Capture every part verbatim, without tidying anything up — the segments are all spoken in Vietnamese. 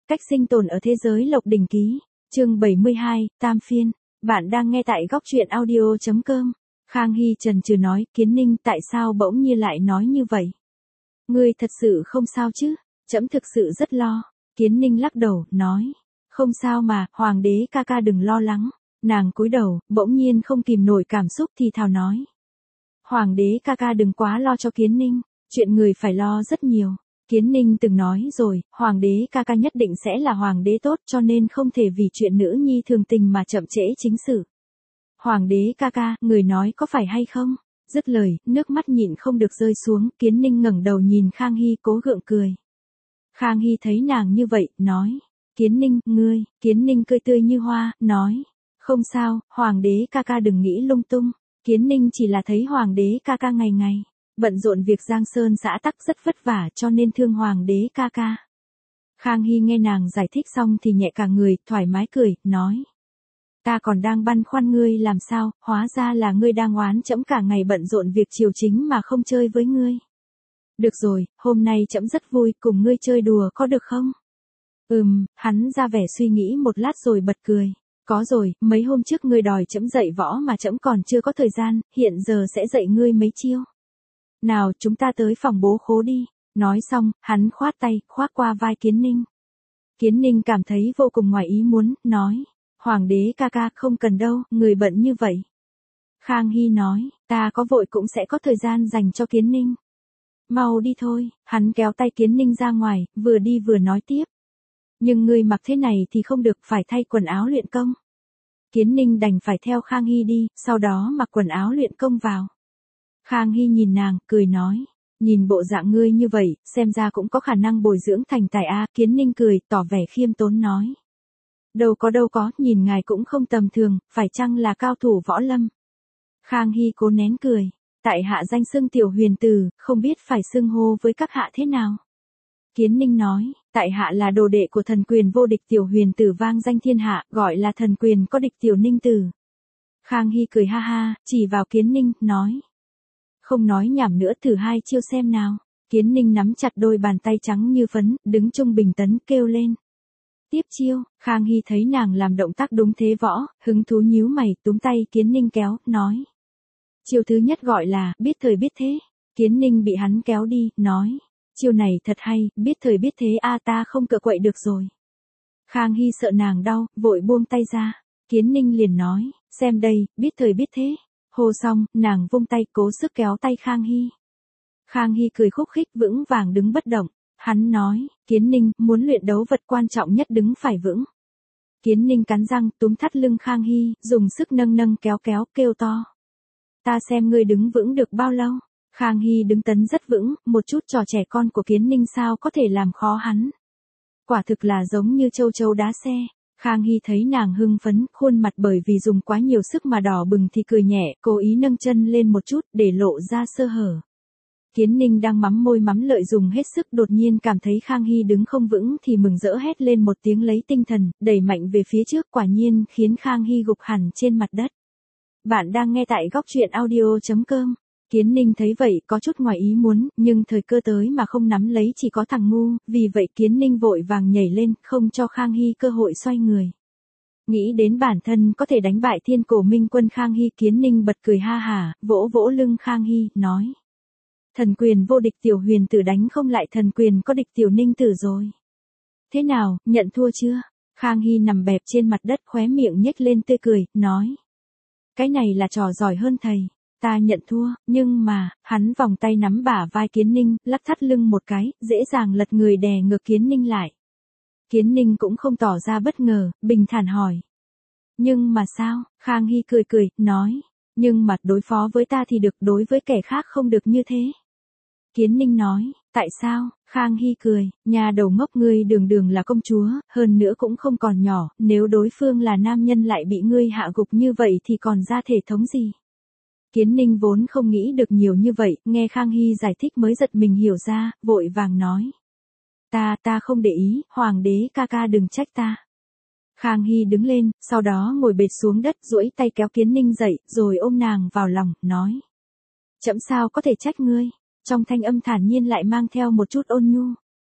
Cách sinh tồn ở thế giới Lộc Đỉnh Ký, chương bảy mươi hai, Tam Phiên. Bạn đang nghe tại góc truyện audio chấm com. Khang Hy chần chừ nói, Kiến Ninh tại sao bỗng nhiên lại nói như vậy? Ngươi thật sự không sao chứ? Trẫm thực sự rất lo. Kiến Ninh lắc đầu, nói. Không sao mà, Hoàng đế ca ca đừng lo lắng. Nàng cúi đầu, bỗng nhiên không kìm nổi cảm xúc thì thào nói. Hoàng đế ca ca đừng quá lo cho Kiến Ninh, chuyện người phải lo rất nhiều. Kiến Ninh từng nói rồi, Hoàng đế ca ca nhất định sẽ là Hoàng đế tốt cho nên không thể vì chuyện nữ nhi thường tình mà chậm trễ chính sự. Hoàng đế ca ca, người nói có phải hay không? Dứt lời, nước mắt nhịn không được rơi xuống, Kiến Ninh ngẩng đầu nhìn Khang Hy cố gượng cười. Khang Hy thấy nàng như vậy, nói. Kiến Ninh, ngươi, Kiến Ninh cười tươi như hoa, nói. Không sao, Hoàng đế ca ca đừng nghĩ lung tung. Kiến Ninh chỉ là thấy Hoàng đế ca ca ngày ngày bận rộn việc Giang Sơn xã tắc rất vất vả cho nên thương Hoàng đế ca ca. Khang Hy nghe nàng giải thích xong thì nhẹ cả người, thoải mái cười, nói. Ta còn đang băn khoăn ngươi làm sao, hóa ra là ngươi đang oán trẫm cả ngày bận rộn việc triều chính mà không chơi với ngươi. Được rồi, hôm nay trẫm rất vui, cùng ngươi chơi đùa có được không? Ừm, hắn ra vẻ suy nghĩ một lát rồi bật cười. Có rồi, mấy hôm trước ngươi đòi trẫm dạy võ mà trẫm còn chưa có thời gian, hiện giờ sẽ dạy ngươi mấy chiêu. Nào, chúng ta tới phòng bố khố đi. Nói xong, hắn khoát tay, khoác qua vai Kiến Ninh. Kiến Ninh cảm thấy vô cùng ngoài ý muốn, nói. Hoàng đế ca ca không cần đâu, người bận như vậy. Khang Hy nói, ta có vội cũng sẽ có thời gian dành cho Kiến Ninh. Mau đi thôi, hắn kéo tay Kiến Ninh ra ngoài, vừa đi vừa nói tiếp. Nhưng ngươi mặc thế này thì không được, phải thay quần áo luyện công. Kiến Ninh đành phải theo Khang Hy đi, sau đó mặc quần áo luyện công vào. Khang Hy nhìn nàng, cười nói. Nhìn bộ dạng ngươi như vậy, xem ra cũng có khả năng bồi dưỡng thành tài a. Kiến Ninh cười, tỏ vẻ khiêm tốn nói. Đâu có đâu có, nhìn ngài cũng không tầm thường, phải chăng là cao thủ võ lâm? Khang Hy cố nén cười. Tại hạ danh xưng Tiểu Huyền Tử, không biết phải xưng hô với các hạ thế nào? Kiến Ninh nói, tại hạ là đồ đệ của thần quyền vô địch Tiểu Huyền Tử vang danh thiên hạ, gọi là thần quyền có địch Tiểu Ninh Tử. Khang Hy cười ha ha, chỉ vào Kiến Ninh, nói. Không nói nhảm nữa, thử hai chiêu xem nào. Kiến Ninh nắm chặt đôi bàn tay trắng như phấn, đứng trung bình tấn kêu lên. Tiếp chiêu, Khang Hy thấy nàng làm động tác đúng thế võ, hứng thú nhíu mày, túm tay Kiến Ninh kéo, nói. Chiêu thứ nhất gọi là, biết thời biết thế. Kiến Ninh bị hắn kéo đi, nói. Chiêu này thật hay, biết thời biết thế a ta không cựa quậy được rồi. Khang Hy sợ nàng đau, vội buông tay ra. Kiến Ninh liền nói, xem đây, biết thời biết thế. Hô xong, nàng vung tay cố sức kéo tay Khang Hy. Khang Hy cười khúc khích vững vàng đứng bất động. Hắn nói, Kiến Ninh, muốn luyện đấu vật quan trọng nhất đứng phải vững. Kiến Ninh cắn răng, túm thắt lưng Khang Hy, dùng sức nâng nâng kéo kéo, kêu to. Ta xem ngươi đứng vững được bao lâu. Khang Hy đứng tấn rất vững, một chút trò trẻ con của Kiến Ninh sao có thể làm khó hắn. Quả thực là giống như châu chấu đá xe. Khang Hy thấy nàng hưng phấn, khuôn mặt bởi vì dùng quá nhiều sức mà đỏ bừng thì cười nhẹ, cố ý nâng chân lên một chút để lộ ra sơ hở. Kiến Ninh đang mắm môi mắm lợi dùng hết sức, đột nhiên cảm thấy Khang Hy đứng không vững thì mừng rỡ hét lên một tiếng lấy tinh thần, đẩy mạnh về phía trước, quả nhiên khiến Khang Hy gục hẳn trên mặt đất. Bạn đang nghe tại góc truyện audio chấm com. Kiến Ninh thấy vậy có chút ngoài ý muốn, nhưng thời cơ tới mà không nắm lấy chỉ có thằng ngu, vì vậy Kiến Ninh vội vàng nhảy lên, không cho Khang Hy cơ hội xoay người. Nghĩ đến bản thân có thể đánh bại thiên cổ minh quân Khang Hy, Kiến Ninh bật cười ha hả, vỗ vỗ lưng Khang Hy, nói. Thần quyền vô địch Tiểu Huyền Tử đánh không lại thần quyền có địch Tiểu Ninh Tử rồi. Thế nào, nhận thua chưa? Khang Hy nằm bẹp trên mặt đất, khóe miệng nhếch lên tươi cười, nói. Cái này là trò giỏi hơn thầy. Ta nhận thua, nhưng mà, hắn vòng tay nắm bả vai Kiến Ninh, lắc thắt lưng một cái, dễ dàng lật người đè ngược Kiến Ninh lại. Kiến Ninh cũng không tỏ ra bất ngờ, bình thản hỏi. Nhưng mà sao? Khang Hy cười cười, nói. Nhưng mà đối phó với ta thì được, đối với kẻ khác không được như thế. Kiến Ninh nói, tại sao? Khang Hy cười, nhà đầu ngốc, ngươi đường đường là công chúa, hơn nữa cũng không còn nhỏ, nếu đối phương là nam nhân lại bị ngươi hạ gục như vậy thì còn ra thể thống gì? Kiến Ninh vốn không nghĩ được nhiều như vậy, nghe Khang Hy giải thích mới giật mình hiểu ra, vội vàng nói. Ta, ta không để ý, Hoàng đế ca ca đừng trách ta. Khang Hy đứng lên, sau đó ngồi bệt xuống đất, duỗi tay kéo Kiến Ninh dậy, rồi ôm nàng vào lòng, nói. Trẫm sao có thể trách ngươi, trong thanh âm thản nhiên lại mang theo một chút ôn nhu.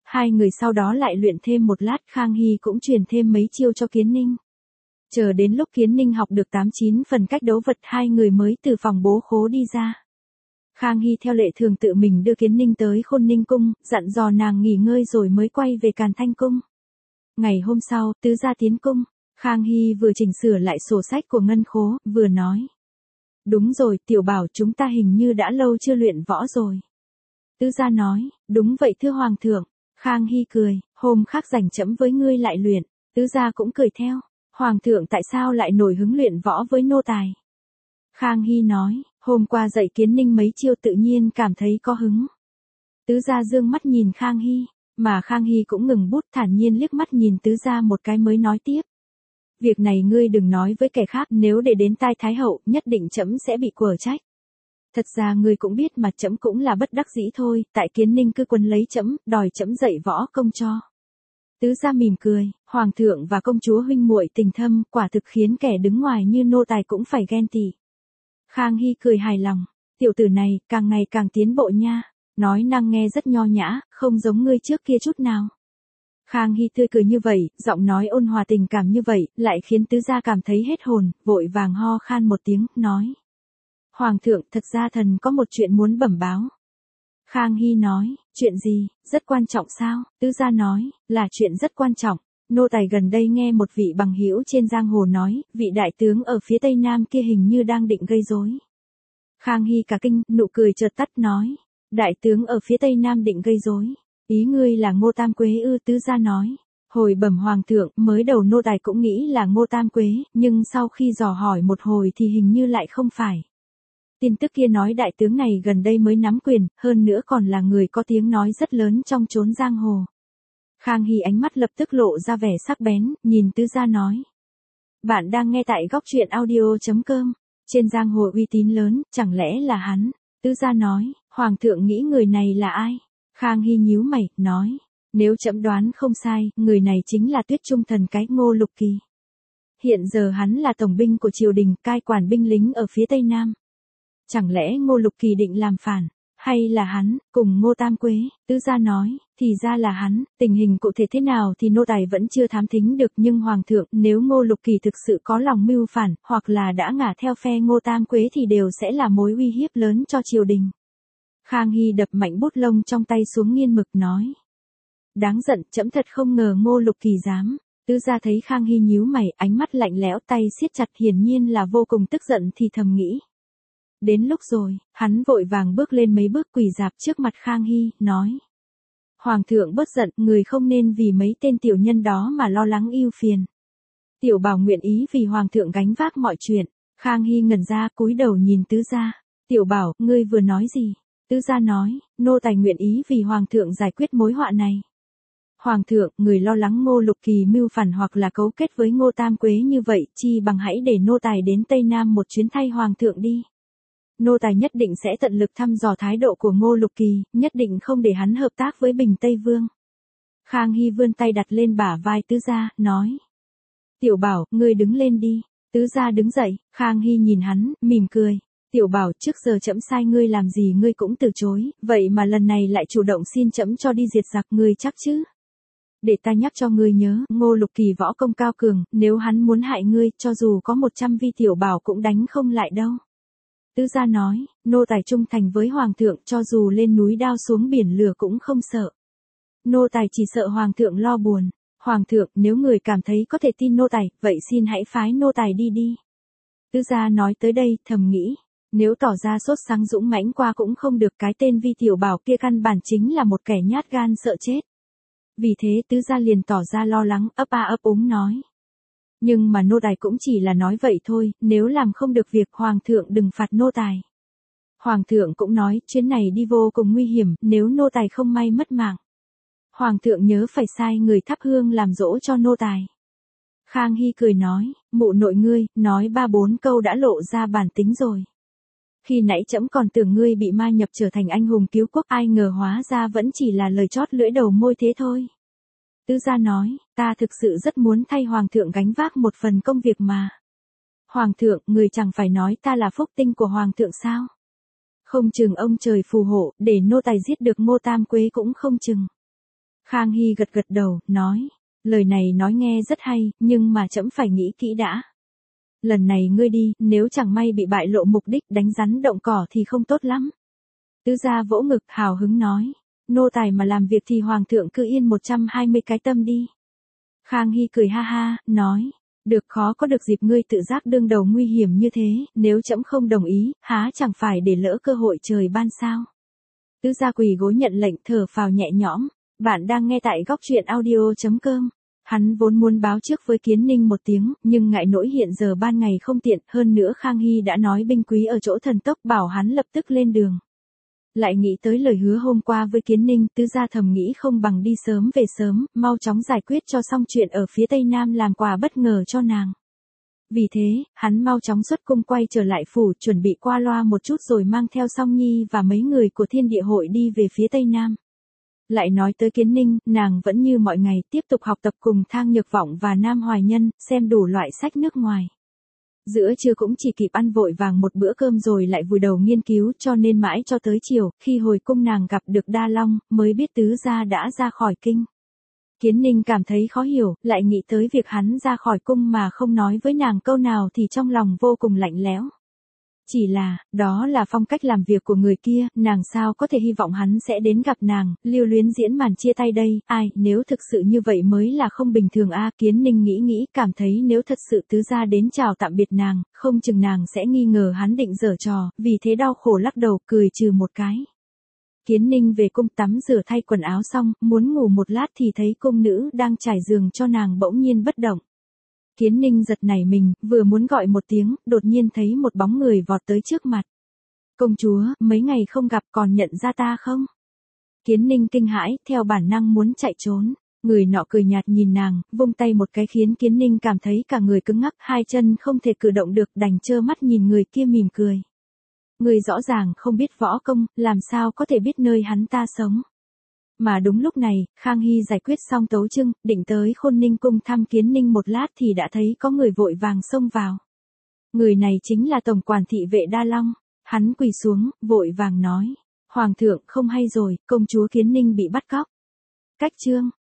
Hai người sau đó lại luyện thêm một lát, Khang Hy cũng truyền thêm mấy chiêu cho Kiến Ninh. Chờ đến lúc Kiến Ninh học được tám chín phần cách đấu vật, hai người mới từ phòng bố khố đi ra. Khang Hy theo lệ thường tự mình đưa Kiến Ninh tới Khôn Ninh cung, dặn dò nàng nghỉ ngơi rồi mới quay về Càn Thanh cung. Ngày hôm sau, tứ gia tiến cung, Khang Hy vừa chỉnh sửa lại sổ sách của ngân khố, vừa nói. Đúng rồi, tiểu bảo, chúng ta hình như đã lâu chưa luyện võ rồi. Tứ gia nói, đúng vậy thưa hoàng thượng. Khang Hy cười, hôm khác rảnh chẫm với ngươi lại luyện. Tứ gia cũng cười theo, hoàng thượng tại sao lại nổi hứng luyện võ với nô tài? Khang Hy nói, hôm qua dạy Kiến Ninh mấy chiêu tự nhiên cảm thấy có hứng. Tứ gia dương mắt nhìn Khang Hy, mà Khang Hy cũng ngừng bút, thản nhiên liếc mắt nhìn tứ gia một cái mới nói tiếp. Việc này ngươi đừng nói với kẻ khác, nếu để đến tai Thái hậu, nhất định trẫm sẽ bị quở trách. Thật ra ngươi cũng biết mà, trẫm cũng là bất đắc dĩ thôi, tại Kiến Ninh cứ quấn lấy trẫm, đòi trẫm dạy võ công cho. Tứ gia mỉm cười, hoàng thượng và công chúa huynh muội tình thâm, quả thực khiến kẻ đứng ngoài như nô tài cũng phải ghen tị. Khang Hy cười hài lòng, tiểu tử này càng ngày càng tiến bộ nha, nói năng nghe rất nho nhã, không giống ngươi trước kia chút nào. Khang Hy tươi cười như vậy, giọng nói ôn hòa tình cảm như vậy, lại khiến tứ gia cảm thấy hết hồn, vội vàng ho khan một tiếng, nói. Hoàng thượng, thật ra thần có một chuyện muốn bẩm báo. Khang Hy nói, chuyện gì, rất quan trọng sao? Tứ gia nói, là chuyện rất quan trọng. Nô tài gần đây nghe một vị bằng hữu trên giang hồ nói, vị đại tướng ở phía tây nam kia hình như đang định gây rối. Khang Hy cả kinh, nụ cười chợt tắt nói, đại tướng ở phía tây nam định gây rối. Ý ngươi là Ngô Tam Quế ư? Tứ gia nói. Hồi bẩm hoàng thượng, mới đầu nô tài cũng nghĩ là Ngô Tam Quế, nhưng sau khi dò hỏi một hồi thì hình như lại không phải. Tin tức kia nói đại tướng này gần đây mới nắm quyền, hơn nữa còn là người có tiếng nói rất lớn trong chốn giang hồ. Khang Hy ánh mắt lập tức lộ ra vẻ sắc bén, nhìn tứ gia nói. Bạn đang nghe tại góc truyện audio chấm com, trên giang hồ uy tín lớn, chẳng lẽ là hắn? Tứ gia nói, hoàng thượng nghĩ người này là ai? Khang Hy nhíu mày, nói, nếu trẫm đoán không sai, người này chính là Tuyết Trung thần cái Ngô Lục Kỳ. Hiện giờ hắn là tổng binh của triều đình, cai quản binh lính ở phía tây nam. Chẳng lẽ Ngô Lục Kỳ định làm phản, hay là hắn, cùng Ngô Tam Quế? Tứ gia nói, thì ra là hắn, tình hình cụ thể thế nào thì nô tài vẫn chưa thám thính được, nhưng hoàng thượng, nếu Ngô Lục Kỳ thực sự có lòng mưu phản, hoặc là đã ngả theo phe Ngô Tam Quế thì đều sẽ là mối uy hiếp lớn cho triều đình. Khang Hy đập mạnh bút lông trong tay xuống nghiên mực, nói. Đáng giận, trẫm thật không ngờ Ngô Lục Kỳ dám. Tứ gia thấy Khang Hy nhíu mày, ánh mắt lạnh lẽo, tay siết chặt, hiển nhiên là vô cùng tức giận, thì thầm nghĩ. Đến lúc rồi, hắn vội vàng bước lên mấy bước, quỳ rạp trước mặt Khang Hy, nói. Hoàng thượng bớt giận, người không nên vì mấy tên tiểu nhân đó mà lo lắng ưu phiền. Tiểu bảo nguyện ý vì hoàng thượng gánh vác mọi chuyện. Khang Hy ngẩn ra, cúi đầu nhìn tứ gia. Tiểu bảo, ngươi vừa nói gì? Tứ gia nói, nô tài nguyện ý vì hoàng thượng giải quyết mối họa này. Hoàng thượng, người lo lắng Ngô Lục Kỳ mưu phản hoặc là cấu kết với Ngô Tam Quế như vậy, chi bằng hãy để nô tài đến Tây Nam một chuyến thay hoàng thượng đi. Nô tài nhất định sẽ tận lực thăm dò thái độ của Ngô Lục Kỳ, nhất định không để hắn hợp tác với Bình Tây Vương. Khang Hy vươn tay đặt lên bả vai tứ gia, nói. Tiểu bảo, ngươi đứng lên đi. Tứ gia đứng dậy, Khang Hy nhìn hắn, mỉm cười. Tiểu bảo, trước giờ trẫm sai ngươi làm gì ngươi cũng từ chối, vậy mà lần này lại chủ động xin trẫm cho đi diệt giặc, ngươi chắc chứ? Để ta nhắc cho ngươi nhớ, Ngô Lục Kỳ võ công cao cường, nếu hắn muốn hại ngươi, cho dù có một trăm vi tiểu bảo cũng đánh không lại đâu. Tứ gia nói, nô tài trung thành với hoàng thượng, cho dù lên núi đao xuống biển lửa cũng không sợ. Nô tài chỉ sợ hoàng thượng lo buồn. Hoàng thượng, nếu người cảm thấy có thể tin nô tài, vậy xin hãy phái nô tài đi đi. Tứ gia nói tới đây, thầm nghĩ, nếu tỏ ra sốt sáng dũng mãnh qua cũng không được, cái tên vi tiểu bảo kia căn bản chính là một kẻ nhát gan sợ chết. Vì thế tứ gia liền tỏ ra lo lắng, ấp a ấp úng nói. Nhưng mà nô tài cũng chỉ là nói vậy thôi, nếu làm không được việc hoàng thượng đừng phạt nô tài. Hoàng thượng cũng nói, chuyến này đi vô cùng nguy hiểm, nếu nô tài không may mất mạng. Hoàng thượng nhớ phải sai người thắp hương làm dỗ cho nô tài. Khang Hy cười nói, mụ nội ngươi, nói ba bốn câu đã lộ ra bản tính rồi. Khi nãy trẫm còn tưởng ngươi bị ma nhập trở thành anh hùng cứu quốc, ai ngờ hóa ra vẫn chỉ là lời chót lưỡi đầu môi thế thôi. Tứ gia nói, ta thực sự rất muốn thay hoàng thượng gánh vác một phần công việc mà. Hoàng thượng, người chẳng phải nói ta là phúc tinh của hoàng thượng sao? Không chừng ông trời phù hộ, để nô tài giết được Ngô Tam Quế cũng không chừng. Khang Hy gật gật đầu, nói, lời này nói nghe rất hay, nhưng mà trẫm phải nghĩ kỹ đã. Lần này ngươi đi, nếu chẳng may bị bại lộ mục đích đánh rắn động cỏ thì không tốt lắm. Tứ gia vỗ ngực hào hứng nói, nô tài mà làm việc thì hoàng thượng cứ yên một trăm hai mươi cái tâm đi. Khang Hy cười ha ha, nói, được, khó có được dịp ngươi tự giác đương đầu nguy hiểm như thế, nếu trẫm không đồng ý, há chẳng phải để lỡ cơ hội trời ban sao. Tứ gia quỳ gối nhận lệnh, thở phào nhẹ nhõm. Bạn đang nghe tại góc truyện audio chấm com. Hắn vốn muốn báo trước với Kiến Ninh một tiếng, nhưng ngại nỗi hiện giờ ban ngày không tiện, hơn nữa Khang Hy đã nói binh quý ở chỗ thần tốc bảo hắn lập tức lên đường. Lại nghĩ tới lời hứa hôm qua với Kiến Ninh, tứ gia thầm nghĩ không bằng đi sớm về sớm, mau chóng giải quyết cho xong chuyện ở phía Tây Nam làm quà bất ngờ cho nàng. Vì thế, hắn mau chóng xuất cung quay trở lại phủ, chuẩn bị qua loa một chút rồi mang theo Song Nhi và mấy người của Thiên Địa Hội đi về phía Tây Nam. Lại nói tới Kiến Ninh, nàng vẫn như mọi ngày tiếp tục học tập cùng Thang Nhược Vọng và Nam Hoài Nhân, xem đủ loại sách nước ngoài. Giữa trưa cũng chỉ kịp ăn vội vàng một bữa cơm rồi lại vùi đầu nghiên cứu, cho nên mãi cho tới chiều, khi hồi cung nàng gặp được Đa Long, mới biết tứ gia đã ra khỏi kinh. Kiến Ninh cảm thấy khó hiểu, lại nghĩ tới việc hắn ra khỏi cung mà không nói với nàng câu nào thì trong lòng vô cùng lạnh lẽo. Chỉ là, đó là phong cách làm việc của người kia, nàng sao có thể hy vọng hắn sẽ đến gặp nàng, lưu luyến diễn màn chia tay đây, ai, nếu thực sự như vậy mới là không bình thường a. Kiến Ninh nghĩ nghĩ, cảm thấy nếu thật sự tứ gia đến chào tạm biệt nàng, không chừng nàng sẽ nghi ngờ hắn định giở trò, vì thế đau khổ lắc đầu, cười trừ một cái. Kiến Ninh về cung tắm rửa thay quần áo xong, muốn ngủ một lát thì thấy cung nữ đang trải giường cho nàng bỗng nhiên bất động. Kiến Ninh giật nảy mình, vừa muốn gọi một tiếng, đột nhiên thấy một bóng người vọt tới trước mặt. Công chúa, mấy ngày không gặp còn nhận ra ta không? Kiến Ninh kinh hãi, theo bản năng muốn chạy trốn. Người nọ cười nhạt nhìn nàng, vung tay một cái khiến Kiến Ninh cảm thấy cả người cứng ngắc, hai chân không thể cử động được, đành trơ mắt nhìn người kia mỉm cười. Người rõ ràng không biết võ công, làm sao có thể biết nơi hắn ta sống. Mà đúng lúc này, Khang Hy giải quyết xong tấu chương, định tới Khôn Ninh cung thăm Kiến Ninh một lát thì đã thấy có người vội vàng xông vào. Người này chính là tổng quản thị vệ Đa Long. Hắn quỳ xuống, vội vàng nói, Hoàng thượng không hay rồi, công chúa Kiến Ninh bị bắt cóc. Cách chương